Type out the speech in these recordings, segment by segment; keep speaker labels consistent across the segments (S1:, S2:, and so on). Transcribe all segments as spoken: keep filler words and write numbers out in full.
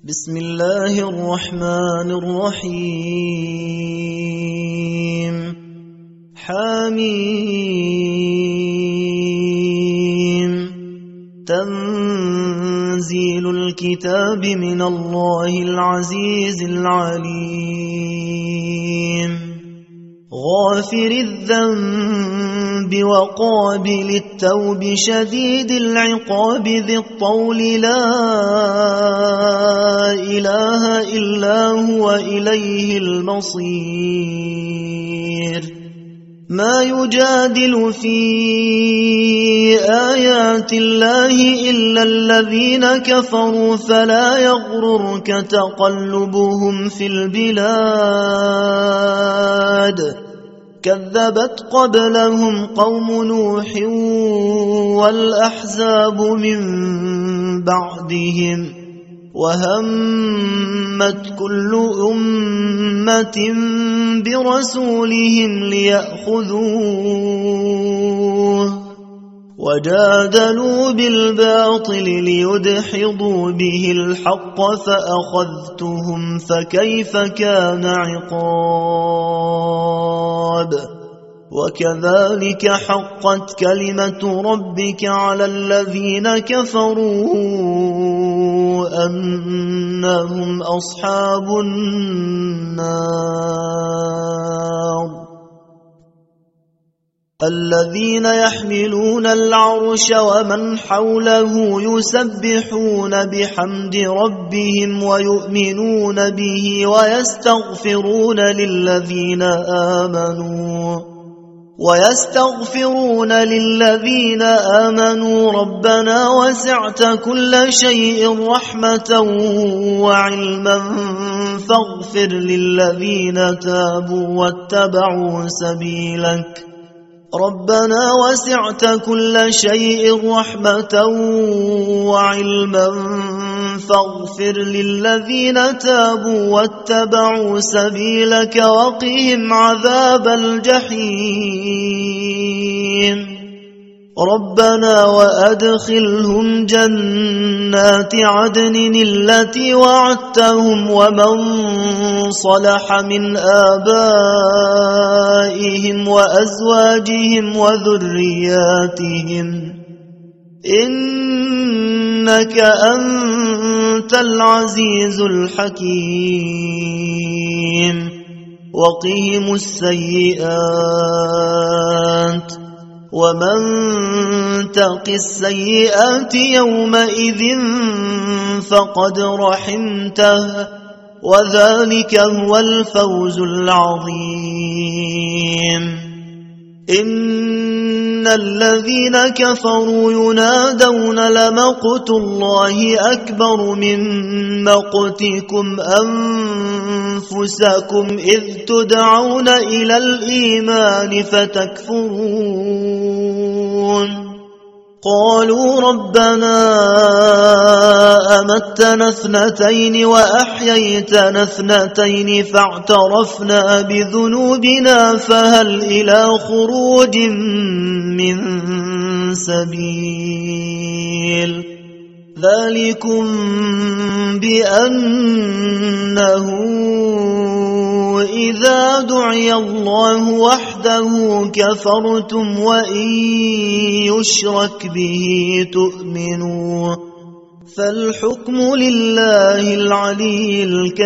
S1: بسم الله الرحمن الرحيم حميم تنزيل الكتاب من الله العزيز العليم غافر الذنب وقابل التوب شديد العقاب ذي الطول لا إله إلا هو إليه المصير ما يجادل في آيات الله إلا الذين كفروا فلا يغررك تقلبهم في البلاد كذبت قبلهم قوم نوح والأحزاب من بعدهم وهمت كل أمة برسولهم ليأخذوه وجادلوا بالباطل ليدحضوا به الحق فأخذتهم فكيف كان عقاب وكذلك حقت كلمة ربك على الذين كفروا أنهم أصحاب النار الذين يحملون العرش ومن حوله يسبحون بحمد ربهم ويؤمنون به ويستغفرون للذين آمنوا ويستغفرون للذين آمنوا ربنا وسعت كل شيء رحمة وعلما فاغفر للذين تابوا واتبعوا سبيلك ربنا وسعت كل شيء رحمة وعلما فاغفر للذين تابوا واتبعوا سبيلك وقهم عذاب الجحيم ربنا وأدخلهم جنات عدن التي وعدتهم ومن صلح من آبائهم وأزواجهم وذرياتهم إنك أنت العزيز الحكيم وقهم السيئات ومن تق السيئات يومئذ فقد رحمته وذلك هو الفوز العظيم إن الذين كفروا ينادون لمقت الله أكبر من مقتكم أنفسكم إذ تدعون إلى الإيمان فتكفرون قالوا ربنا أمتنا اثنتين وأحييتنا اثنتين فاعترفنا بذنوبنا فهل إلى خروج من سبيل ذلكم بأنه إذا دعي الله وحده كفرتم وإن يشرك به تؤمنوا فالحكم لله العلي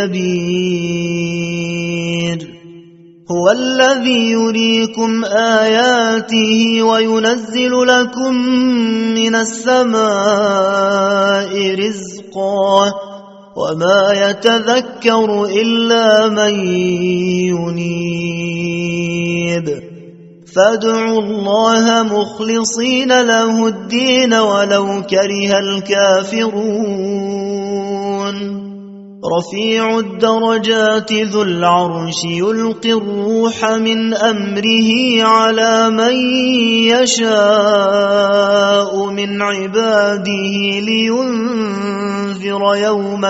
S1: الكبير هو الذي يريكم آياته وينزل لكم من السماء رزقا وما يتذكر إلا من ينيب فادعوا الله مخلصين له الدين ولو كره الكافرون رفيع الدرجات ذو العرش يلقي الروح من أمره على من يشاء من عباده لينذر يوم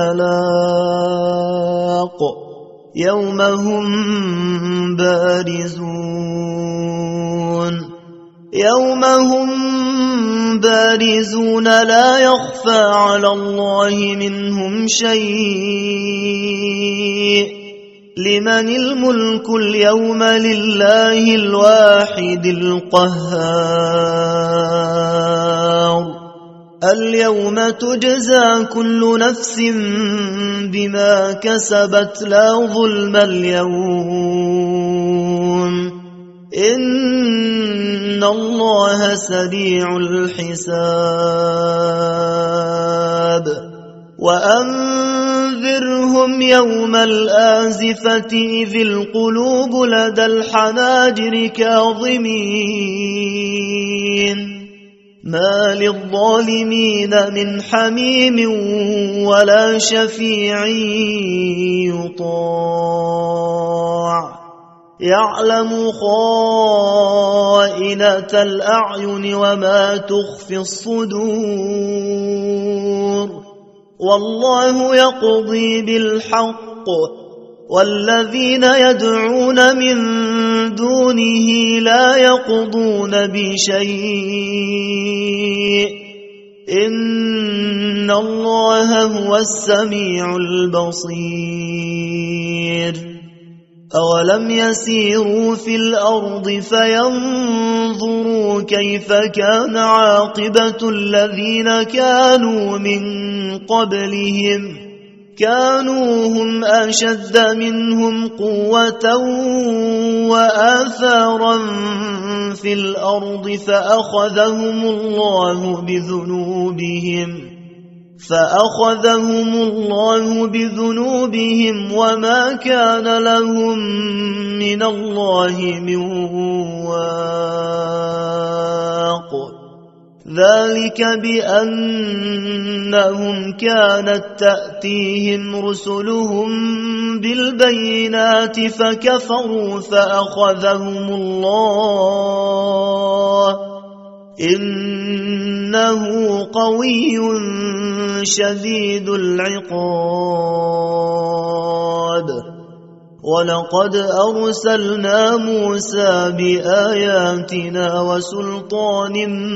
S1: التلاق يوم هم بارزون يوم هم بارزون لا يخفى على الله منهم شيء لمن الملك اليوم لله الواحد القهار اليوم تجزى كل نفس بما كسبت لا ظلم اليوم إن الله سريع الحساب وأنذرهم يوم الآزفة إذ القلوب لدى الحناجر كاظمين ما للظالمين من حميم ولا شفيع يطاع يعلم خائنة الأعين وما تخفي الصدور والله يقضي بالحق والذين يدعون من دونه لا يقضون بشيء إن الله هو السميع البصير أولم يسيروا في الأرض فينظروا كيف كان عاقبة الذين كانوا من قبلهم كانوا هم أشد منهم قوة وآثارا في الأرض فأخذهم الله بذنوبهم فأخذهم الله بذنوبهم وما كان لهم من الله من واق ذلك بأنهم كانت تأتيهم رسلهم بالبينات فكفروا فأخذهم الله إنه قوي شديد العقاب ولقد أرسلنا موسى بآياتنا وسلطان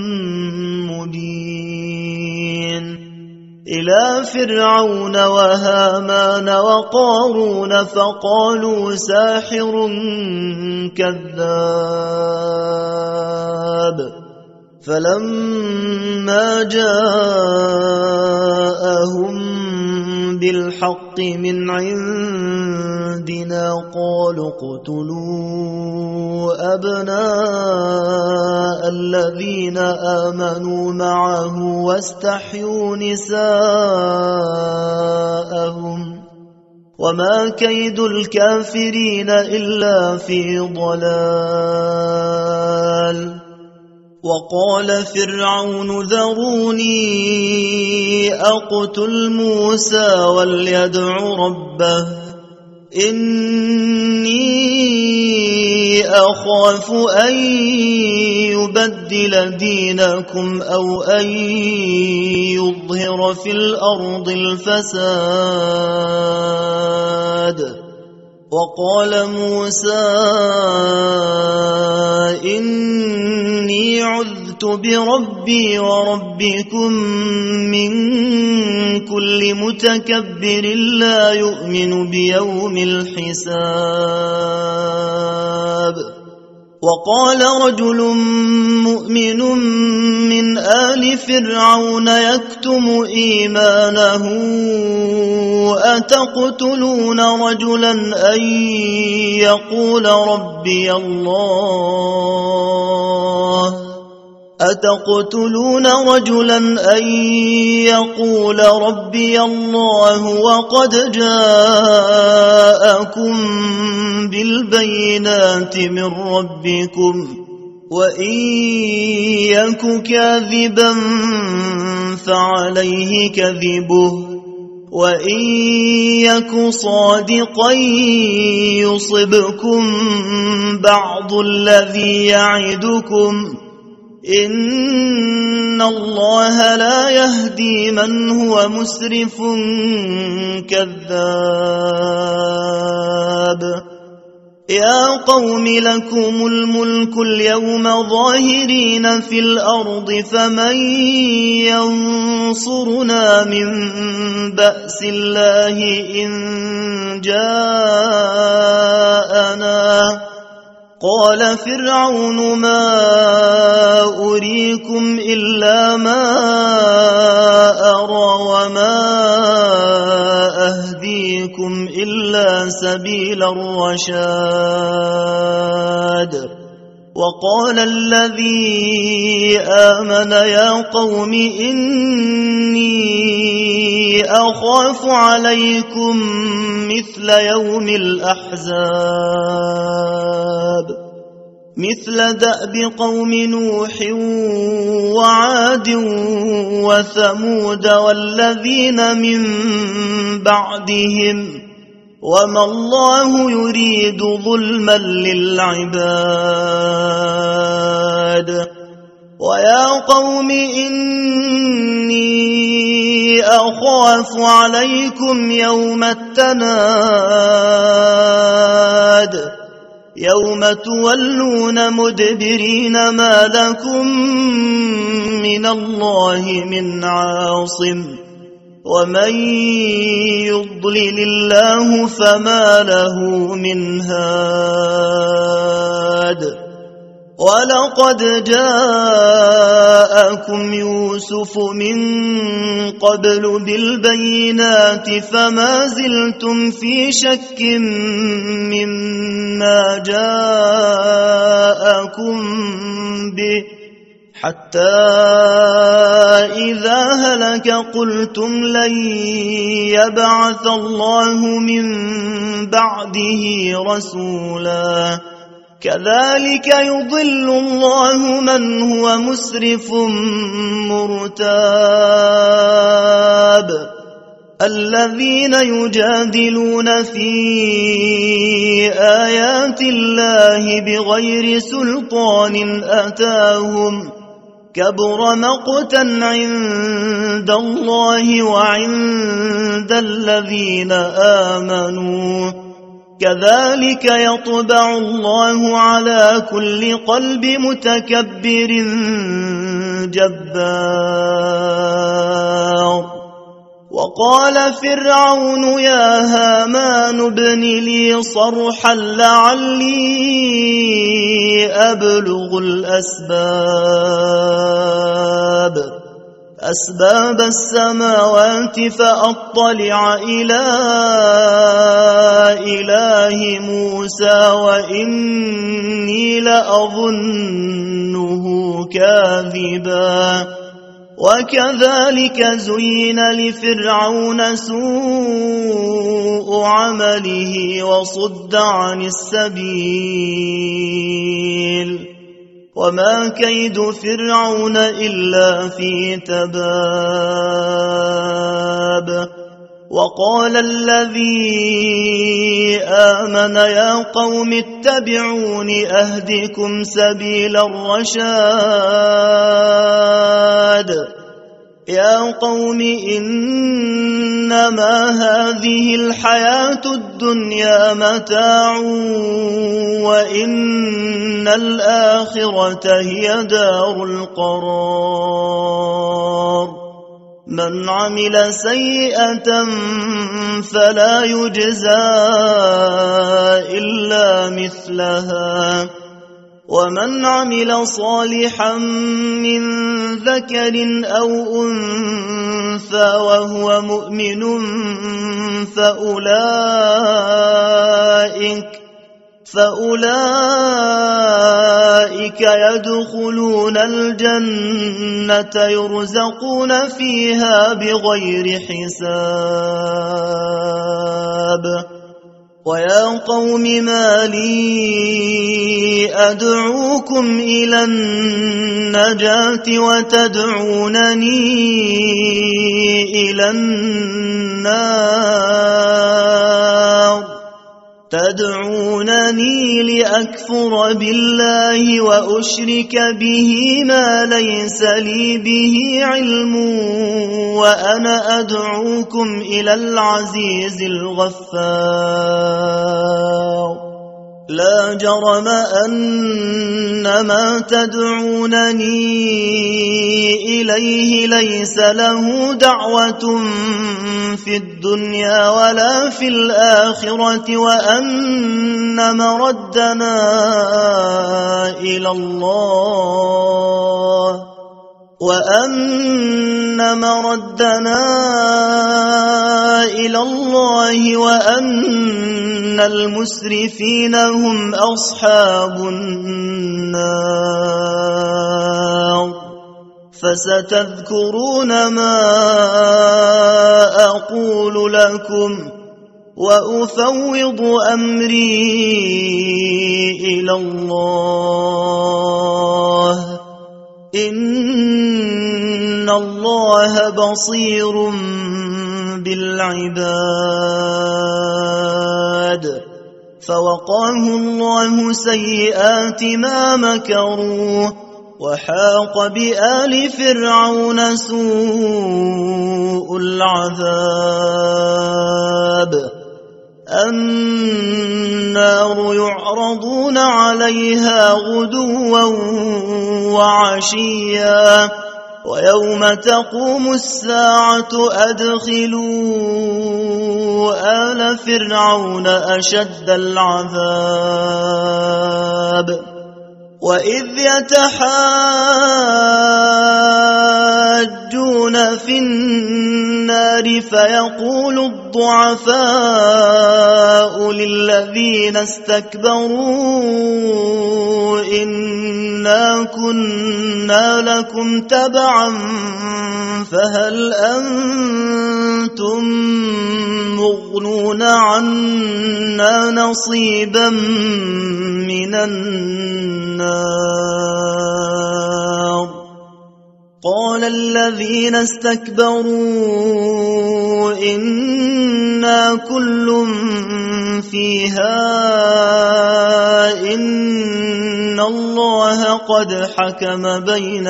S1: مبين إلى فرعون وهامان وقارون فقالوا ساحر كذاب فلما جاءهم بالحق من عندنا قالوا اقتلوا أبناء الذين آمنوا معه واستحيوا نساءهم وما كيد الكافرين إلا في ضلال وقال فرعون ذروني أقتل موسى وليدع ربه إني أخاف أن يبدل دينكم أو أن يظهر في الأرض الفساد وقال موسى إني عذت بربي وربكم من كل متكبر لا يؤمن بيوم الحساب وقال رجل مؤمن من آل فرعون يكتم إيمانه أتقتلون رجلا أن يقول ربي الله أتقتلون رجلا أن يقول ربي الله وقد جاءكم بالبينات من ربكم وإن يك كاذبا فعليه كذبه وإن يك صادقا يصبكم بعض الذي يعدكم إن الله لا يهدي من هو مسرف كذاب يا قوم لكم الملك اليوم ظاهرين في الأرض فمن ينصرنا من بأس الله إن جاءنا قال فرعون ما أريكم إلا ما أرى وما أهديكم إلا سبيل الرشاد وقال الذي آمن يا قوم إني أخاف عليكم مثل يوم الأحزاب مثل دأب قوم نوح وعاد وثمود والذين من بعدهم وما الله يريد ظلما للعباد ويا قوم إني أخاف عليكم يوم التناد يوم تولون مدبرين ما لكم من الله من عاصم ومن يضلل الله فما له من هاد ولقد جاءكم يوسف من قبل بالبينات فما زلتم في شك مما جاءكم به حتى إذا هلك قلتم لن يبعث الله من بعده رسولا كذلك يضل الله من هو مسرف مرتاب الذين يجادلون في آيات الله بغير سلطان أتاهم كبر مقتا عند الله وعند الذين آمنوا كذلك يطبع الله على كل قلب متكبر جبار وقال فرعون يا هامان ابن لي صرحا لعلي أبلغ الأسباب أسباب السماوات فأطلع إلى إله موسى وإني لأظنه كاذبا وكذلك زين لفرعون سوء عمله وصد عن السبيل وما كيد فرعون إلا في تباب وقال الذي آمن يا قوم اتبعون أهدكم سبيل الرشاد يا قوم إنما هذه الحياة الدنيا متاع وإن الآخرة هي دار القرار من عمل سيئة فلا يجزى إلا مثلها ومن عمل صالحا من ذكر أو أنثى وهو مؤمن فأولئك فأولئك يدخلون الجنة يرزقون فيها بغير حساب ويا قوم ما لي أدعوكم إلى النجاة وتدعونني إلى النار تدعونني لأكفر بالله وأشرك به ما ليس لي به علم وأنا أدعوكم إلى العزيز الغفار لا جرم أن ما تدعونني إليه ليس له دعوة في الدنيا ولا في الآخرة وأن مردنا إلى الله وأن مردنا إلى الله وأن المسرفين هم أصحاب النار فستذكرون ما أقول لكم وأفوض أمري إلى الله إن الله بصير بالعباد فوقاه الله سيئات ما مكروا وحاق بآل فرعون سوء العذاب النار يعرضون عليها غدوا وعشيا ويوم تقوم الساعة أدخلوا آل فرعون أشد العذاب وإذ يتحاجون في النار فيقول الضعفاء للذين استكبروا إنا كنا لكم تبعا فهل أنتم مغنون عنا نصيبا من النار قال الذين استكبروا إنا كل فيها إن الله قد حكم بين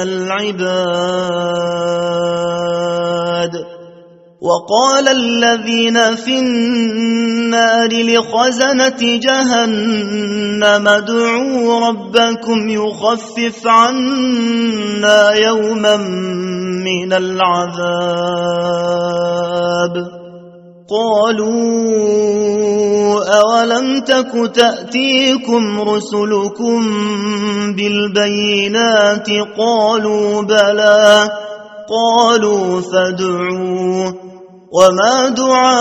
S1: العباد وقال الذين في النار لخزنة جهنم ادعوا ربكم يخفف عنا يوما من العذاب قالوا أولم تك تأتيكم رسلكم بالبينات قالوا بلى قالوا فادعوا وما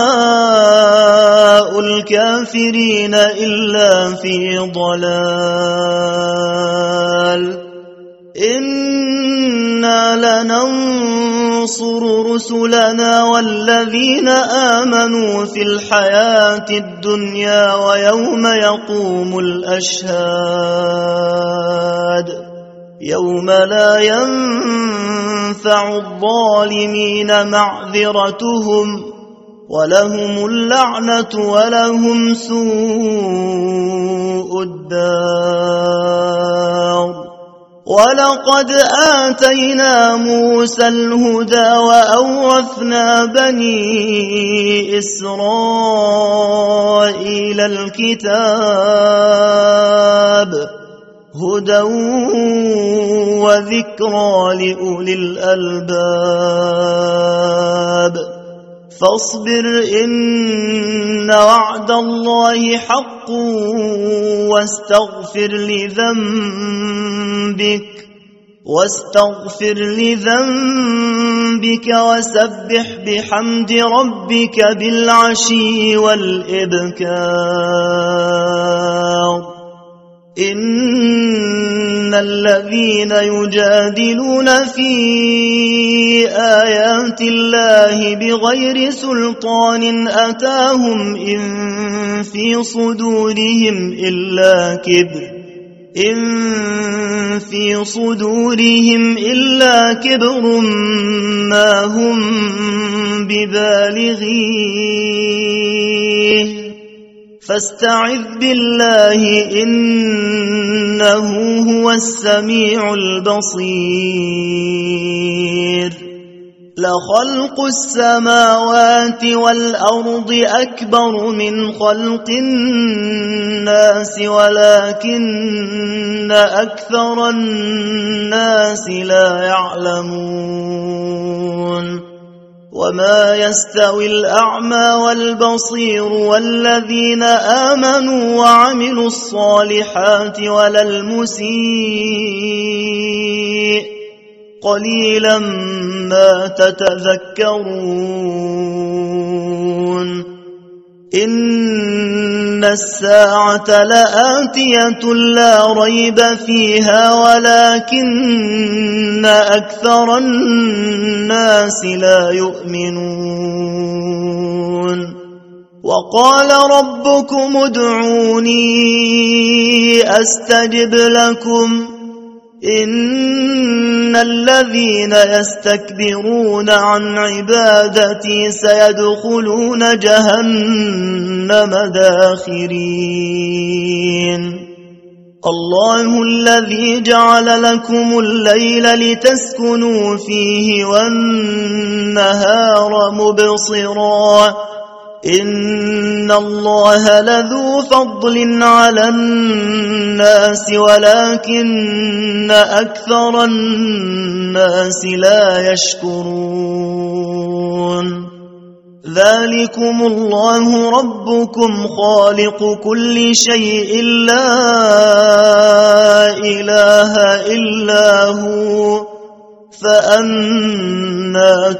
S1: دعاء الكافرين إلا في ضلال إنا لننصر رسلنا والذين آمنوا في الحياة الدنيا ويوم يقوم الأشهاد يوم لا ينفع الظالمين معذرتهم ولهم اللعنة ولهم سوء الدار ولقد آتينا موسى الهدى وأورثنا بني إسرائيل الكتاب هدى وذكرى لأولي الألباب فاصبر إن وعد الله حق واستغفر لذنبك واستغفر لذنبك وسبح بحمد ربك بالعشي والإبكار إن الذين يجادلون في آيات الله بغير سلطان أتاهم إن في صدورهم إلا كبر إن في صدورهم إلا كبر ما هم ببالغيه فاستعذ بالله إنه هو السميع البصير لخلق السماوات والأرض أكبر من خلق الناس ولكن أكثر الناس لا يعلمون وما يستوي الأعمى والبصير والذين آمنوا وعملوا الصالحات ولا المسيء قليلا ما تتذكرون إن الساعة لآتية لا ريب فيها ولكن أكثر الناس لا يؤمنون وقال ربكم ادعوني أستجب لكم إن الذين يستكبرون عن عبادتي سيدخلون جهنم داخرين الله الذي جعل لكم الليل لتسكنوا فيه والنهار مبصرا إن الله لذو فضل على الناس ولكن أكثر الناس لا يشكرون ذلكم الله ربكم خالق كل شيء لا إله إلا هو فأنى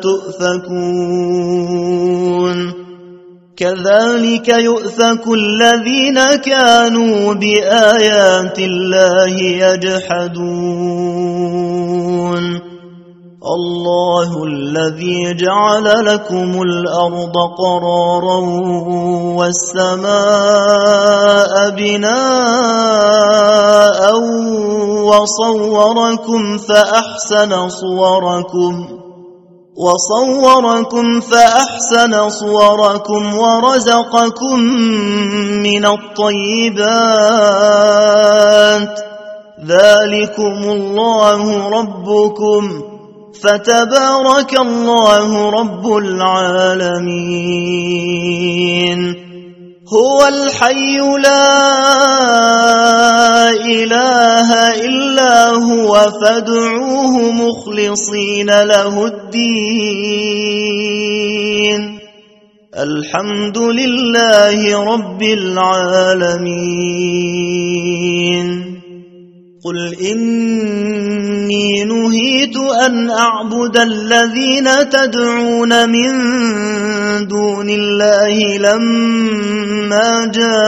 S1: تؤفكون كذلك يؤفك الذين كانوا بآيات الله يجحدون الله الذي جعل لكم الأرض قرارا والسماء بناء وصوركم فأحسن صوركم وصوركم فأحسن صوركم ورزقكم من الطيبات ذلكم الله ربكم فتبارك الله رب العالمين هو الحي لا إله إلا هو فادعوه مخلصين له الدين الحمد لله رب العالمين قل إني نهيت أن أعبد الذين تدعون من دون الله لما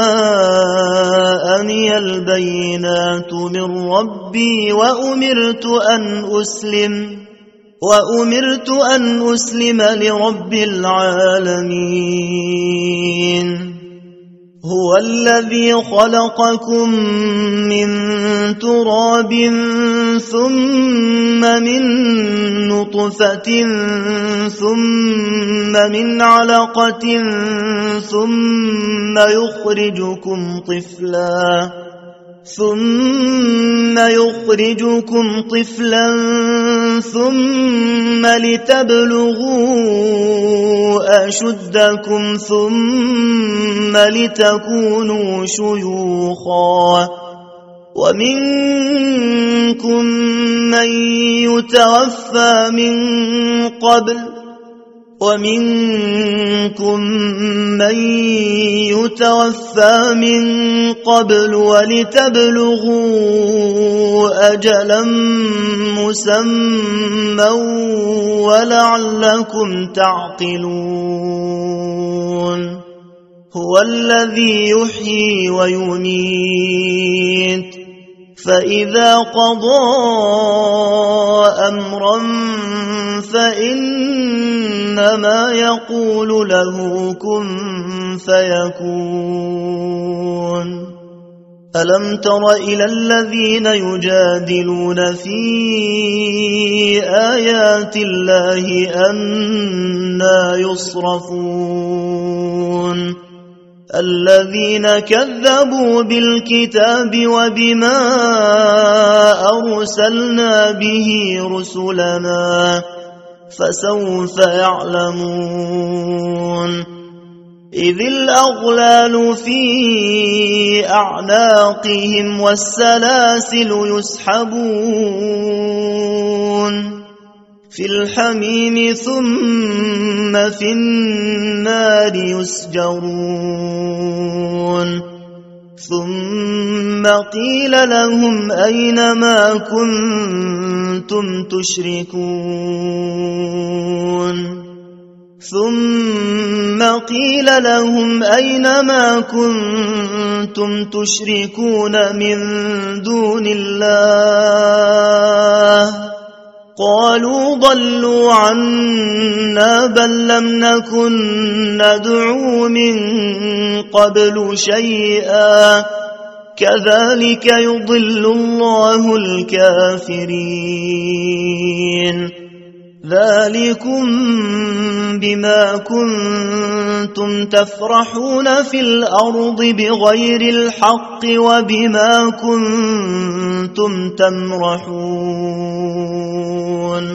S1: جاءني البينات من ربي وأمرت أن أسلم وأمرت أن أسلم لرب العالمين هو الذي خلقكم من تراب ثم من نطفة ثم من علقة ثم يخرجكم طفلا ثم يخرجكم طفلا ثم لتبلغوا أشدكم ثم لتكونوا شيوخا ومنكم من يتوفى من قبل ومنكم من يتوفى من قبل ولتبلغوا أجلا مسمى ولعلكم تعقلون هو الذي يحيي ويميت فإذا قضى أمرا فإنما يقول له كن فيكون ألم تر إلى الذين يجادلون في آيات الله أنى يصرفون الذين كذبوا بالكتاب وبما أرسلنا به رسلنا فسوف يعلمون إذ الأغلال في أعناقهم والسلاسل يسحبون في الحميم ثم في النار يسجرون ثم قيل لهم أين ما كنتم تشركون ثم قيل لهم أين ما كنتم تشركون من دون الله قالوا ضلوا عنا بل لم نكن ندعو من قبل شيئا كذلك يضل الله الكافرين ذلكم بما كنتم تفرحون في الأرض بغير الحق وبما كنتم تمرحون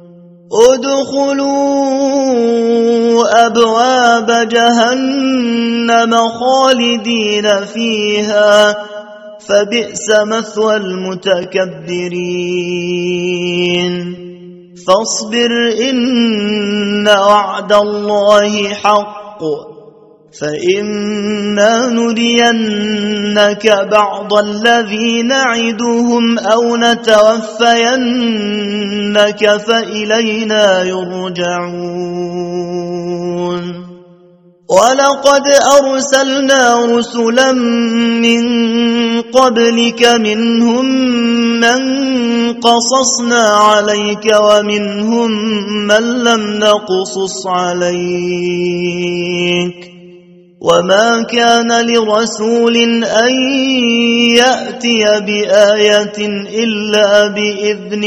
S1: ادخلوا أبواب جهنم خالدين فيها فبئس مثوى المتكبرين فاصبر إن وعد الله حق فإما نرينك بعض الذي نعدهم أو نتوفينك فإلينا يرجعون ولقد أرسلنا رسلا من قبلك منهم من قصصنا عليك ومنهم من لم نقصص عليك وما كان لرسول أن يأتي بآية إلا بإذن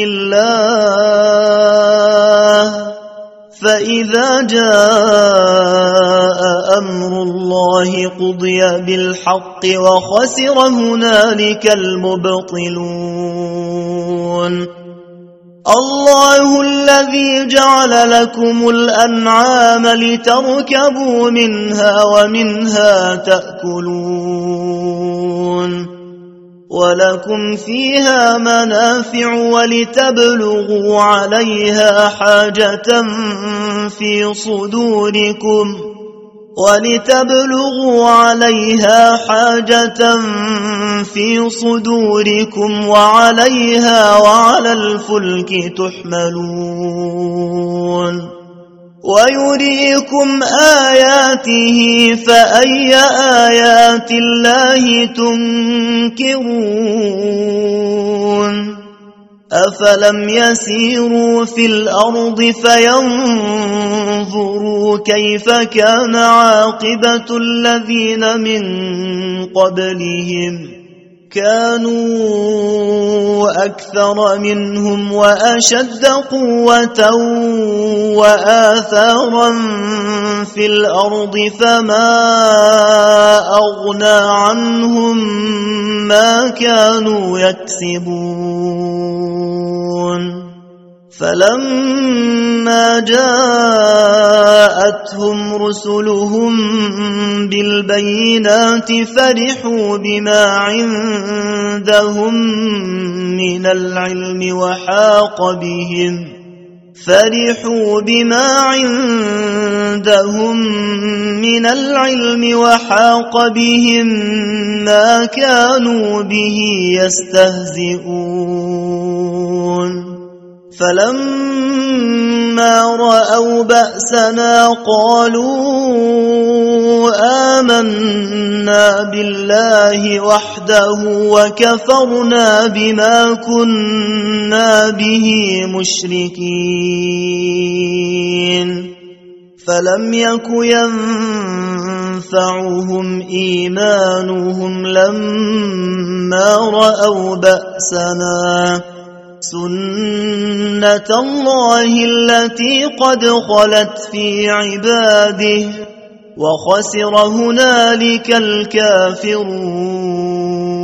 S1: الله فإذا جاء أمر الله قضي بالحق وخسر هنالك المبطلون الله الذي جعل لكم الأنعام لتركبوا منها ومنها تأكلون ولكم فيها منافع ولتبلغوا عليها حاجة في صدوركم ولتبلغوا عليها حاجة في صدوركم وعليها وعلى الفلك تحملون ويريكم آياته فأي آيات الله تنكرون أفلم يسيروا في الأرض فينظروا كيف كان عاقبة الذين من قبلهم كانوا أكثر منهم وأشد قوة وآثارا في الأرض فما أغنى عنهم ما كانوا يكسبون فلما جاءتهم رسلهم بالبينات فرحوا بما عندهم من العلم وحاق بهم فرحوا بما عندهم من العلم وحاق بهم ما كانوا به يستهزئون فلما رأوا بأسنا قالوا آمنا بالله وحده وكفرنا بما كنا به مشركين فلم يك ينفعهم إيمانهم لما رأوا بأسنا سنة الله التي قد خلت في عباده وخسر هنالك الكافرون